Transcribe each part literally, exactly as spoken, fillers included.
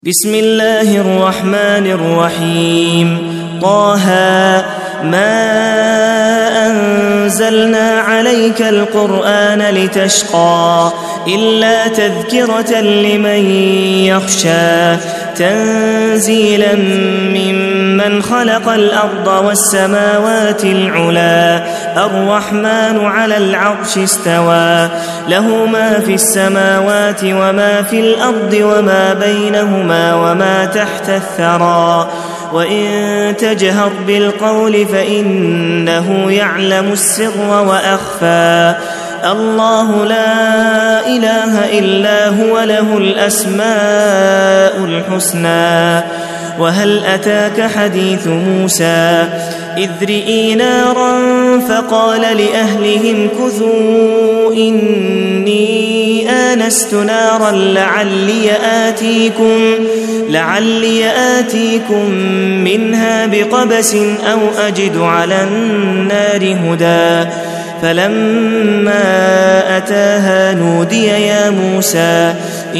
بسم الله الرحمن الرحيم طه ما أنزلنا عليك القرآن لتشقى إلا تذكرة لمن يخشى تنزيلا ممن خلق الأرض والسماوات العلا الرحمن على العرش استوى له ما في السماوات وما في الأرض وما بينهما وما تحت الثرى وإن تجهر بالقول فإنه يعلم السر وأخفى الله لا إله إلا هو له الأسماء الحسنى وهل أتاك حديث موسى إذ رئي نارا فقال لأهلهم كثوا إني آنست نارا لعلي آتيكم, لعلي آتيكم منها بقبس أو أجد على النار هدى فلما أتاها نودي يا موسى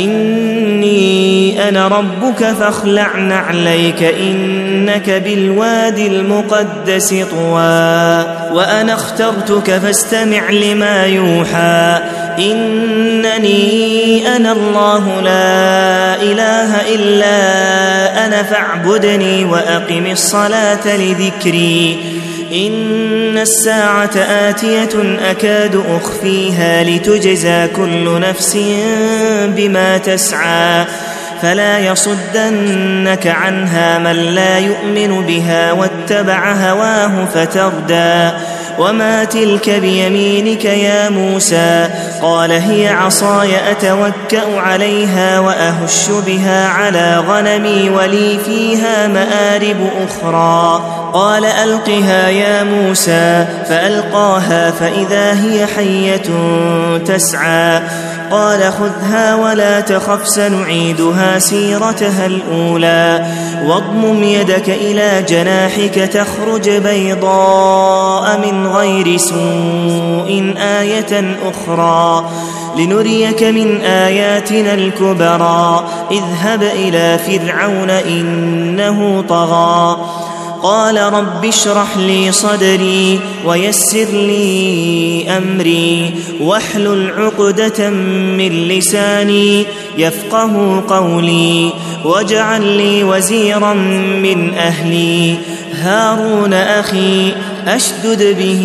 إني أنا ربك فاخلع نعليك إنك بالوادي المقدس طوى وأنا اخترتك فاستمع لما يوحى إنني أنا الله لا إله إلا أنا فاعبدني وأقم الصلاة لذكري إن الساعة آتية أكاد أخفيها لتجزى كل نفس بما تسعى فلا يصدنك عنها من لا يؤمن بها واتبع هواه فتردى وما تلك بيمينك يا موسى قال هي عصاي أتوكأ عليها وأهش بها على غنمي ولي فيها مآرب أخرى قال ألقها يا موسى فألقاها فإذا هي حية تسعى قال خذها ولا تخف سنعيدها سيرتها الأولى واضمم يدك إلى جناحك تخرج بيضاء من غير سوء آية أخرى لنريك من آياتنا الكبرى اذهب إلى فرعون إنه طغى قال رب اشرح لي صدري ويسر لي أمري واحلل عقدة من لساني يفقه قولي واجعل لي وزيرا من أهلي هارون أخي أشدد به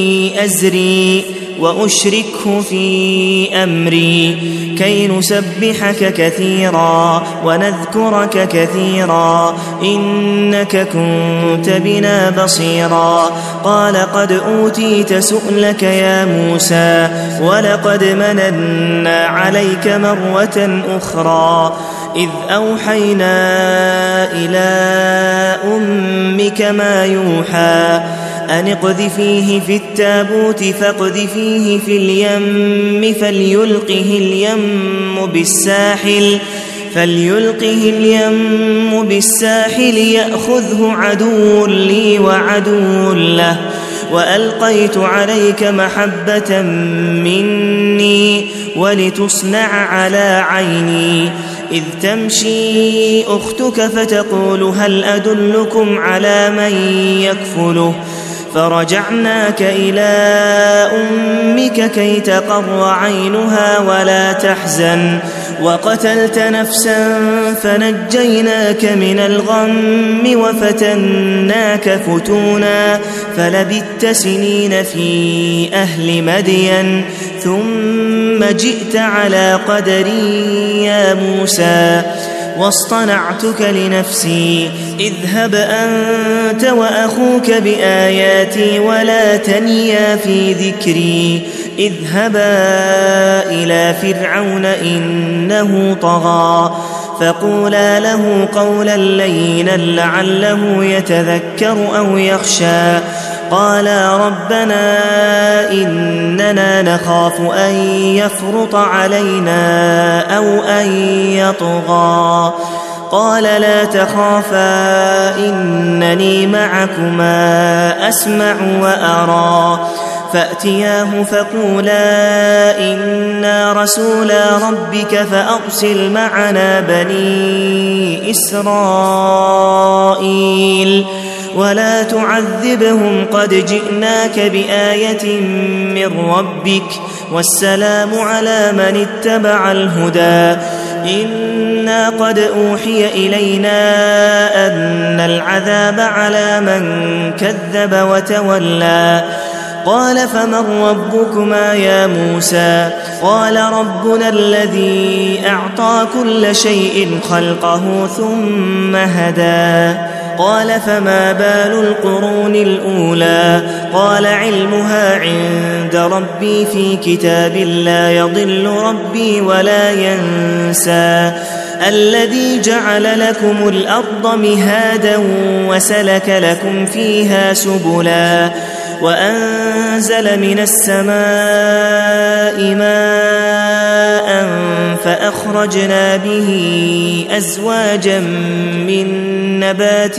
أزري وأشركه في أمري كي نسبحك كثيرا ونذكرك كثيرا إنك كنت بنا بصيرا قال قد أوتيت سؤلك يا موسى ولقد مننا عليك مرة أخرى إذ أوحينا إلى أمك ما يوحى أن اقذفيه في التابوت فاقذفيه في اليم فليلقه اليم بالساحل فليلقه اليم بالساحل يأخذه عدو لي وعدو له وألقيت عليك محبة مني ولتصنع على عيني إذ تمشي أختك فتقول هل أدلكم على من يكفله فرجعناك إلى أمك كي تقر عينها ولا تحزن وقتلت نفسا فنجيناك من الغم وفتناك فتونا فلبثت سنين في أهل مدين ثم جئت على قدري يا موسى واصطنعتك لنفسي اذهب أنت وأخوك بآياتي ولا تنيا في ذكري اذهبا إلى فرعون إنه طغى فقولا له قولا لينا لعله يتذكر أو يخشى قالا ربنا إننا نخاف أن يفرط علينا أو أن يطغى قال لا تخافا إنني معكما أسمع وأرى فأتياه فقولا إنا رسولا ربك فأرسل معنا بني إسرائيل ولا تعذبهم قد جئناك بآية من ربك والسلام على من اتبع الهدى إنا قد أوحي إلينا أن العذاب على من كذب وتولى قال فمن ربكما يا موسى قال ربنا الذي أعطى كل شيء خلقه ثم هدى قال فما بال القرون الأولى قال علمها عند ربي في كتاب لا يضل ربي ولا ينسى الذي جعل لكم الأرض مهادا وسلك لكم فيها سبلا وأنزل من السماء ماء فأخرجنا به أزواجا من نبات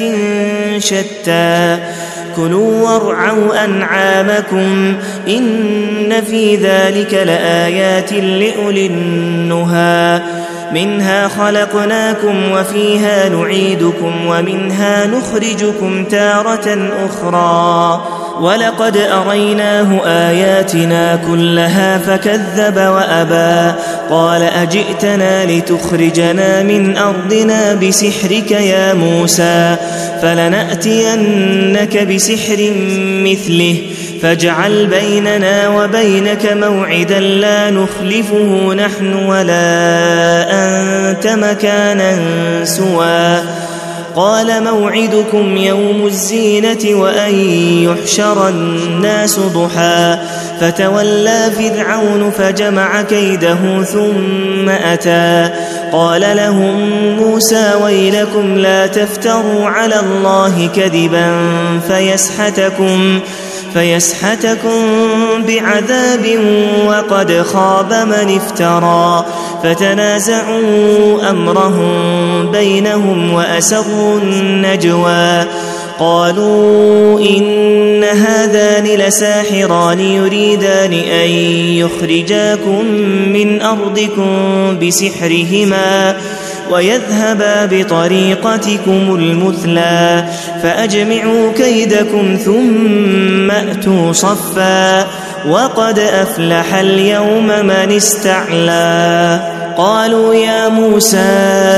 شتى كلوا وارعوا أنعامكم إن في ذلك لآيات لأولي النهى منها خلقناكم وفيها نعيدكم ومنها نخرجكم تارة أخرى ولقد أريناه آياتنا كلها فكذب وأبى قال أجئتنا لتخرجنا من أرضنا بسحرك يا موسى فلنأتينك بسحر مثله فاجعل بيننا وبينك موعدا لا نخلفه نحن ولا أنت مكانا سوى قال موعدكم يوم الزينة وأن يحشر الناس ضحى فتولى فرعون فجمع كيده ثم أتى قال لهم موسى ويلكم لا تفتروا على الله كذبا فيسحتكم فيسحتكم بعذاب وقد خاب من افترى فتنازعوا أمرهم بينهم وأسروا النجوى قالوا إن هذان لساحران يريدان أن يخرجاكم من أرضكم بسحرهما ويذهبا بطريقتكم المثلى فأجمعوا كيدكم ثم أتوا صفا وقد أفلح اليوم من استعلى قالوا يا موسى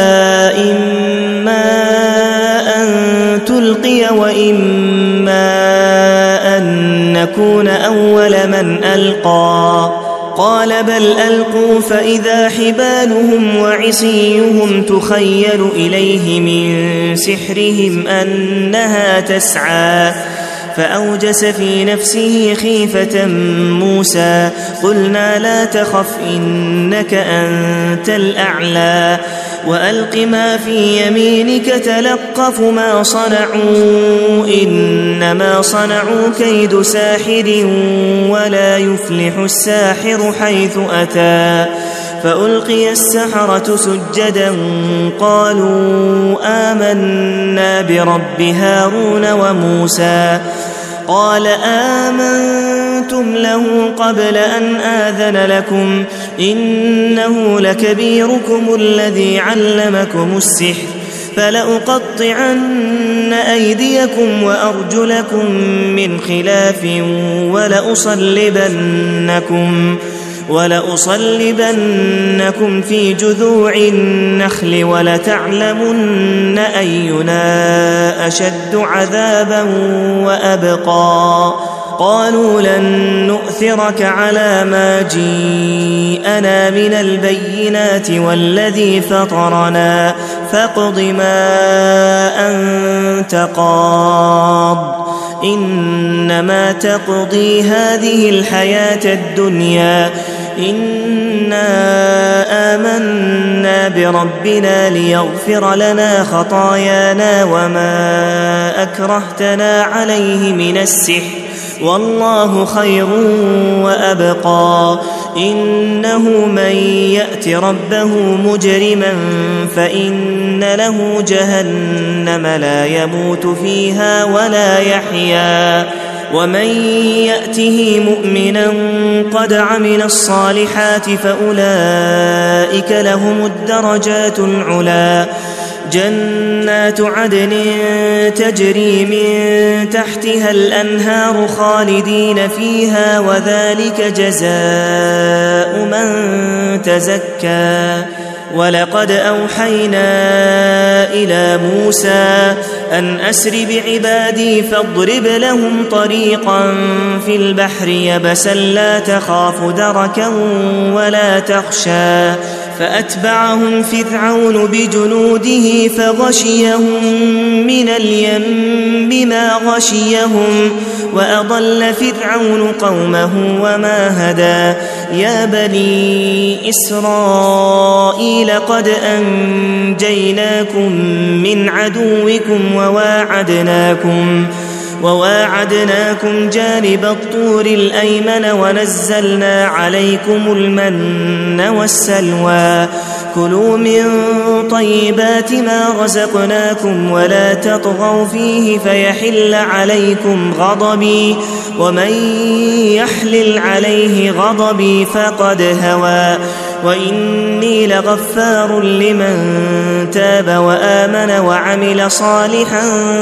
إما أن تلقي وإما أن نكون أول من ألقى قال بل ألقوا فإذا حبالهم وعصيهم تخيل إليه من سحرهم أنها تسعى فأوجس في نفسه خيفة موسى قلنا لا تخف إنك أنت الأعلى وألق ما في يمينك تلقف ما صنعوا إنما صنعوا كيد ساحر ولا يفلح الساحر حيث أتى فألقي السحرة سجدا قالوا آمنا برب هارون وموسى قال آمنتم له قبل أن آذن لكم إنه لكبيركم الذي علمكم السحر فلأقطعن أيديكم وأرجلكم من خلاف ولأصلبنكم ولأصلبنكم في جذوع النخل ولتعلمن أينا أشد عذابا وأبقى قالوا لن نؤثرك على ما جيءنا من البينات والذي فطرنا فاقض ما أنت قاض إنما تقضي هذه الحياة الدنيا إنا آمنا بربنا ليغفر لنا خطايانا وما أكرهتنا عليه من السحر والله خير وأبقى إنه من يأت ربه مجرما فإن له جهنم لا يموت فيها ولا يحيا ومن يأته مؤمنا قد عمل الصالحات فأولئك لهم الدرجات العلى جنات عدن تجري من تحتها الأنهار خالدين فيها وذلك جزاء من تزكى ولقد أوحينا إلى موسى أن أسر بعبادي فاضرب لهم طريقا في البحر يبسا لا تخاف دركا ولا تخشى فأتبعهم فرعون بجنوده فغشيهم من اليم ما غشيهم وأضل فرعون قومه وما هدى يا بني إسرائيل قد أنجيناكم من عدوكم وواعدناكم وواعدناكم جانب الطور الأيمن ونزلنا عليكم المن والسلوى كلوا من طيبات ما رزقناكم ولا تطغوا فيه فيحل عليكم غضبي ومن يحلل عليه غضبي فقد هوى وإني لغفار لمن تاب وآمن وعمل صالحا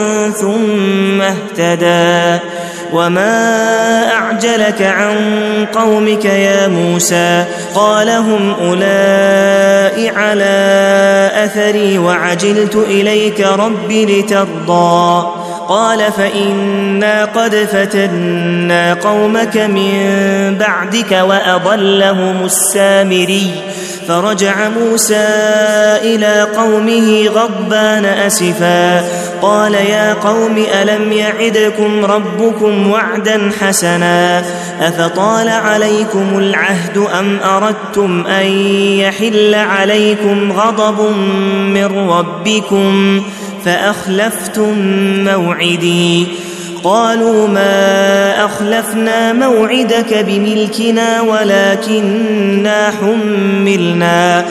ثم اهتدى وما أعجلك عن قومك يا موسى قال هم أولئك على أثري وعجلت إليك رب لترضى قال فإنا قد فتنا قومك من بعدك وأضلهم السامري فرجع موسى إلى قومه غضبان أسفا قال يا قوم ألم يعدكم ربكم وعدا حسنا أفطال عليكم العهد أم أردتم أن يحل عليكم غضب من ربكم فأخلفتم موعدي قالوا ما أخلفنا موعدك بملكنا ولكننا حملنا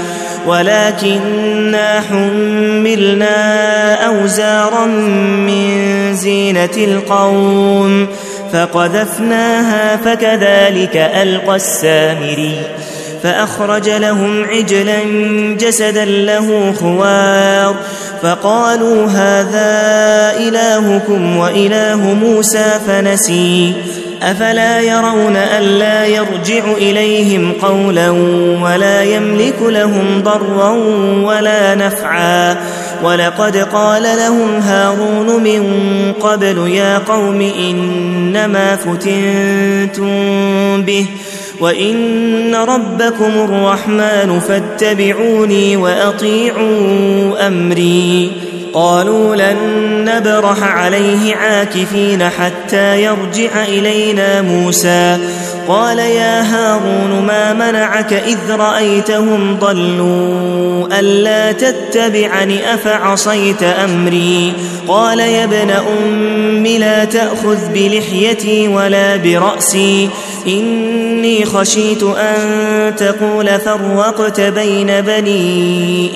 ولكننا حملنا أوزارا من زينة القوم فقذفناها فكذلك ألقى السامري فأخرج لهم عجلا جسدا له خوار فقالوا هذا إلهكم وإله موسى فنسي أفلا يرون ألا يرجع إليهم قولا ولا يملك لهم ضرا ولا نفعا ولقد قال لهم هارون من قبل يا قوم إنما فتنتم به وإن ربكم الرحمن فاتبعوني وأطيعوا أمري قالوا لن نبرح عليه عاكفين حتى يرجع إلينا موسى قال يا هارون ما منعك إذ رأيتهم ضلوا ألا تتبعني أفعصيت أمري قال يا ابن أم لا تأخذ بلحيتي ولا برأسي إني خشيت أن تقول فرقت بين بني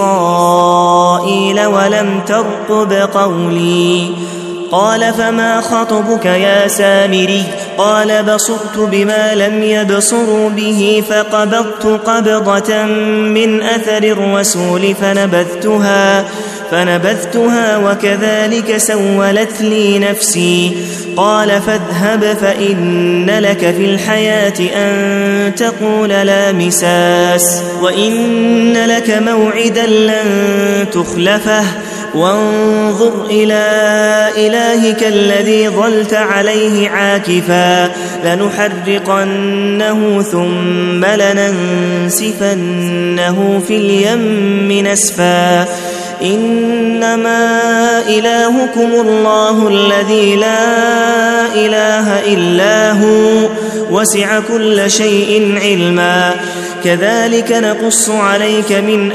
إسرائيل ولم ترقب قولي قال فما خطبك يا سامري قال بصرت بما لم يبصروا به فقبضت قبضة من أثر الرسول فنبذتها فنبذتها وكذلك سولت لي نفسي قال فاذهب فإن لك في الحياة أن تقول لا مساس وإن لك موعدا لن تخلفه وانظر إلى إلهك الذي ظلت عليه عاكفا لنحرقنه ثم لننسفنه في اليم نسفا إنما إلهكم الله الذي لا إله إلا هو وسع كل شيء علما كذلك نقص عليك من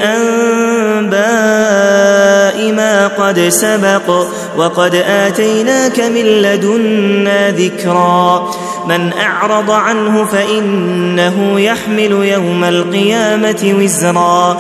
أنباء ما قد سبق وقد آتيناك من لدنا ذكرا من أعرض عنه فإنه يحمل يوم القيامة وزرا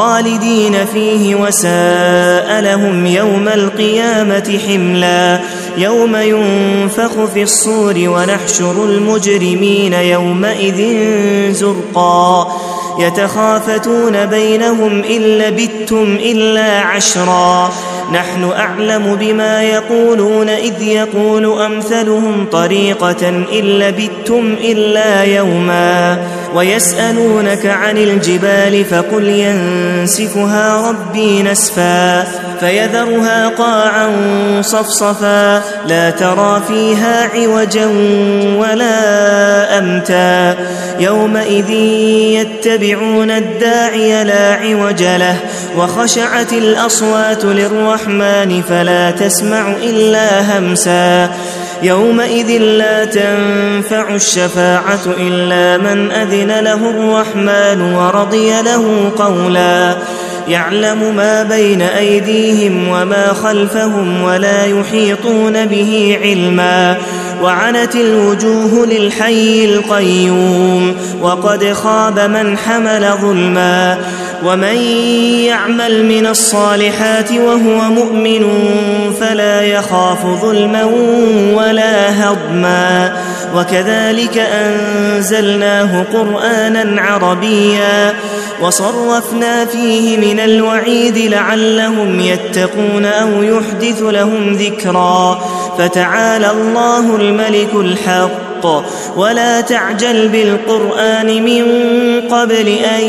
خالدين فيه وساء لهم يوم القيامة حملا يوم ينفخ في الصور ونحشر المجرمين يومئذ زرقا يتخافتون بينهم إن لبثتم إلا عشرا نحن أعلم بما يقولون إذ يقول أمثلهم طريقة إن لبثتم إلا يوما ويسألونك عن الجبال فقل ينسفها ربي نسفا فيذرها قاعا صفصفا لا ترى فيها عوجا ولا أمتا يومئذ يتبعون الداعي لا عوج له وخشعت الأصوات للرحمن فلا تسمع إلا همسا يومئذ لا تنفع الشفاعة إلا من أذن له الرحمن ورضي له قولا يعلم ما بين أيديهم وما خلفهم ولا يحيطون به علما وعنت الوجوه للحي القيوم وقد خاب من حمل ظلما ومن يعمل من الصالحات وهو مؤمن فلا يخاف ظلما ولا هضما وكذلك أنزلناه قرآنا عربيا وصرفنا فيه من الوعيد لعلهم يتقون أو يحدث لهم ذكرا فتعالى الله الملك الحق ولا تعجل بالقرآن من قبل أن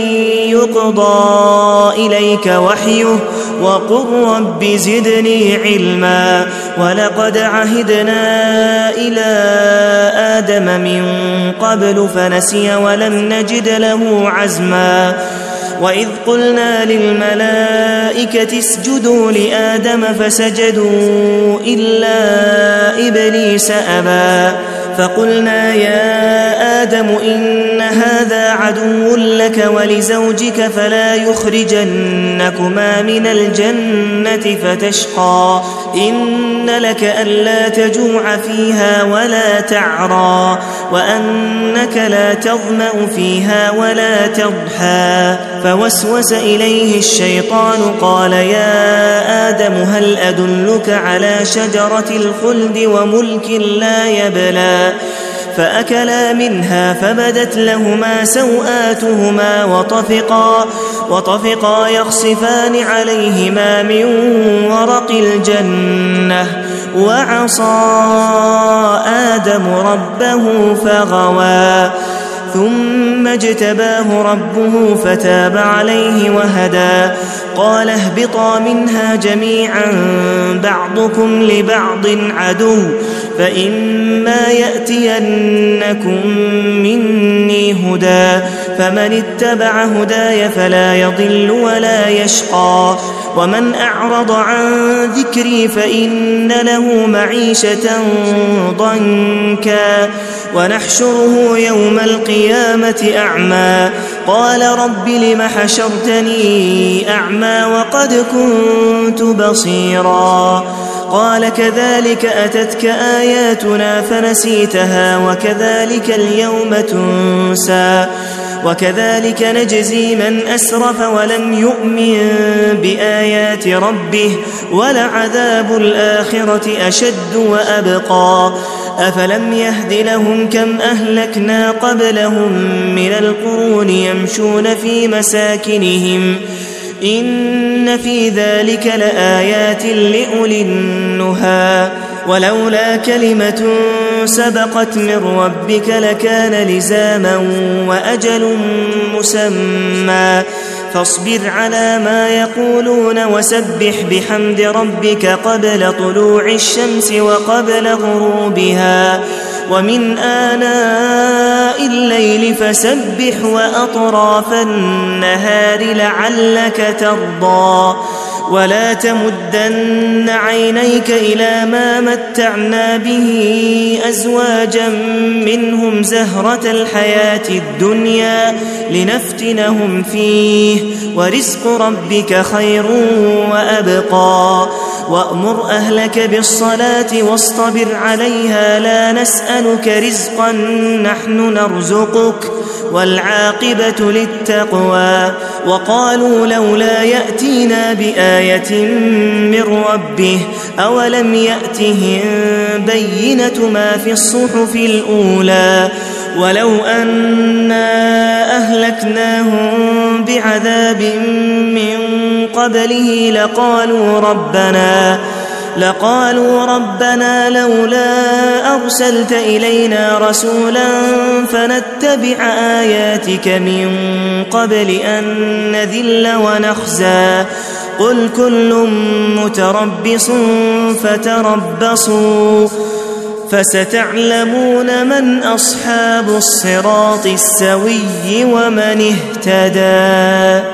يقضى إليك وحيه وقل رب زدني علما ولقد عهدنا إلى آدم من قبل فنسي ولم نجد له عزما وإذ قلنا للملائكة اسجدوا لآدم فسجدوا إلا إبليس أبى فقلنا يا آدم إن هذا عدو لك ولزوجك فلا يخرجنكما من الجنة فتشقى إن لك ألا تجوع فيها ولا تعرى وأنك لا تظمأ فيها ولا تضحى فوسوس إليه الشيطان قال يا آدم هل أدلك على شجرة الخلد وملك لا يبلى فأكلا منها فبدت لهما سوآتهما وطفقا, وطفقا يخصفان عليهما من ورق الجنة وعصى آدم ربه فغوى ثم اجتباه ربه فتاب عليه وهدى قال اهبطا منها جميعا بعضكم لبعض عدو فإما يأتينكم مني هدى فمن اتبع هداي فلا يضل ولا يشقى ومن أعرض عن ذكري فإن له معيشة ضنكا ونحشره يوم القيامة أعمى قال رب لم حشرتني أعمى وقد كنت بصيرا قال كذلك أتتك آياتنا فنسيتها وكذلك اليوم تنسى وكذلك نجزي من أسرف ولم يؤمن بآيات ربه ولعذاب الآخرة أشد وأبقى أفلم يهد لهم كم أهلكنا قبلهم من القرون يمشون في مساكنهم إن في ذلك لآيات لأولي النهى ولولا كلمة سبقت من ربك لكان لزاما وأجل مسمى فاصبر على ما يقولون وسبح بحمد ربك قبل طلوع الشمس وقبل غروبها ومن آناء الليل فسبح وأطراف النهار لعلك ترضى ولا تمدن عينيك إلى ما متعنا به أزواجا منهم زهرة الحياة الدنيا لنفتنهم فيه ورزق ربك خير وأبقى وأمر أهلك بالصلاة واصطبر عليها لا نسألك رزقا نحن نرزقك والعاقبة للتقوى وقالوا لولا يأتينا بآية من ربه أولم يأتهم بينة ما في الصحف الأولى ولو أنا أهلكناهم بعذاب من قبله لقالوا ربنا لقالوا ربنا لولا أرسلت إلينا رسولا فنتبع آياتك من قبل أن نذل ونخزى قل كل متربص فتربصوا فستعلمون من أصحاب الصراط السوي ومن اهتدى.